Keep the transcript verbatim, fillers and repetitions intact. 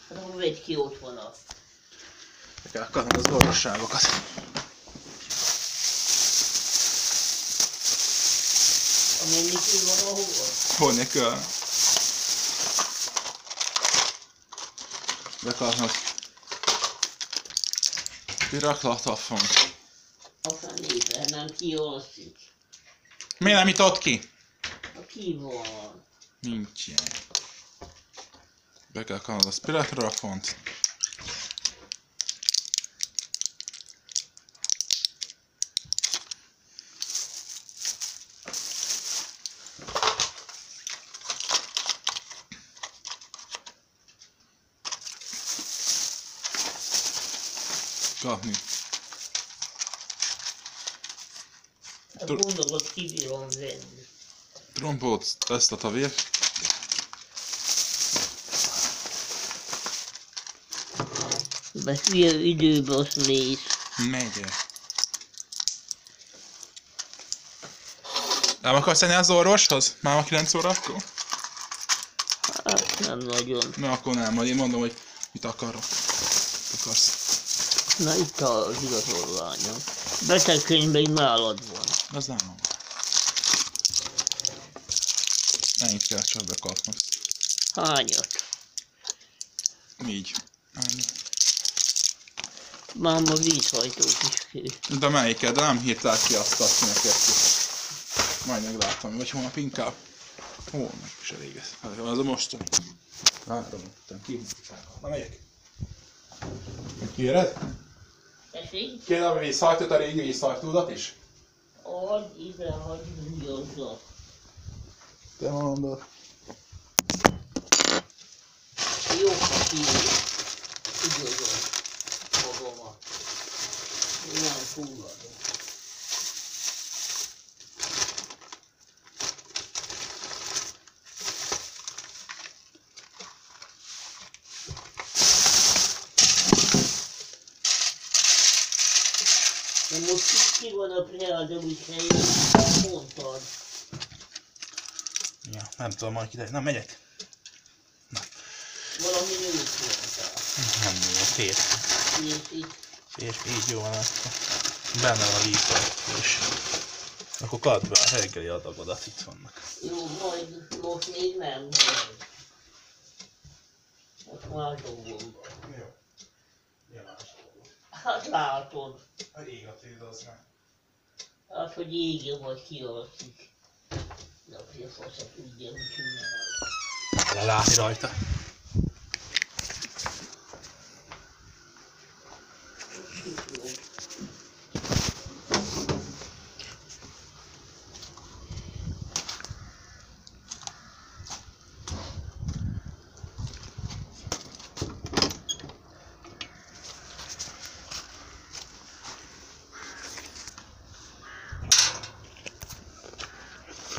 Hát akkor vegy ki, ott van a... Be kell kapnod az orvosságokat. A mennikül van ahova? Honni kell. Bekapnod. Piraklatafon. A fenébe, nem ki alszik. Miért nem jutott ki? A ki van. Nincs ilyen. Be kell kapnod a spiratrafont. Kapni. A gondokat kibírom venni. Trombóc, tesztet a vér. De hülye időbe azt néz. Megy. Nem akarsz menni az orvoshoz? Már a kilenc órakor? Hát nem nagyon. Na akkor nem, majd én mondom, hogy mit akarok. Akarsz. Na itt az igazolványom. Betegkönyvben így nálad van. Az nem van. Ennyit kell csak bekapnod. Hányat? Így. Ennyi. Máma vízhajtót is kér. De melyiket? De nem hirtál ki azt, azt neked ki. Majd meglátom, vagy holnap inkább. Holnap is elég ez. Hát az a mostani. Látom, utána ki. Na megyek. Kéred? Tessék? Kéred a vízhajtót, a régi vízhajtódat is? Adj ide, hagyj húgyozzak. Te mondod. Jó, ha kívül. Ügyözöm magamat. Nem fulladok. De most ki van a preáldom is helyén, mondtad. Ja, nem tudom, majd kiderül. Na, megyek. Na. Valami nőt mondtál. Nem jó, férfi. Férfi. Férfi, így jó van, akkor benne van a vízhajtó is. Akkor kadd be a reggeli adagodat, itt vannak. Jó, majd most még nem. Most más dolgom van. Jó. Jelás. Hát látod. A ég a tűz az nem. Hát, hogy égje vagy kialszik. De a félfasza tudja, hogy csinálja. Lelátni rajta.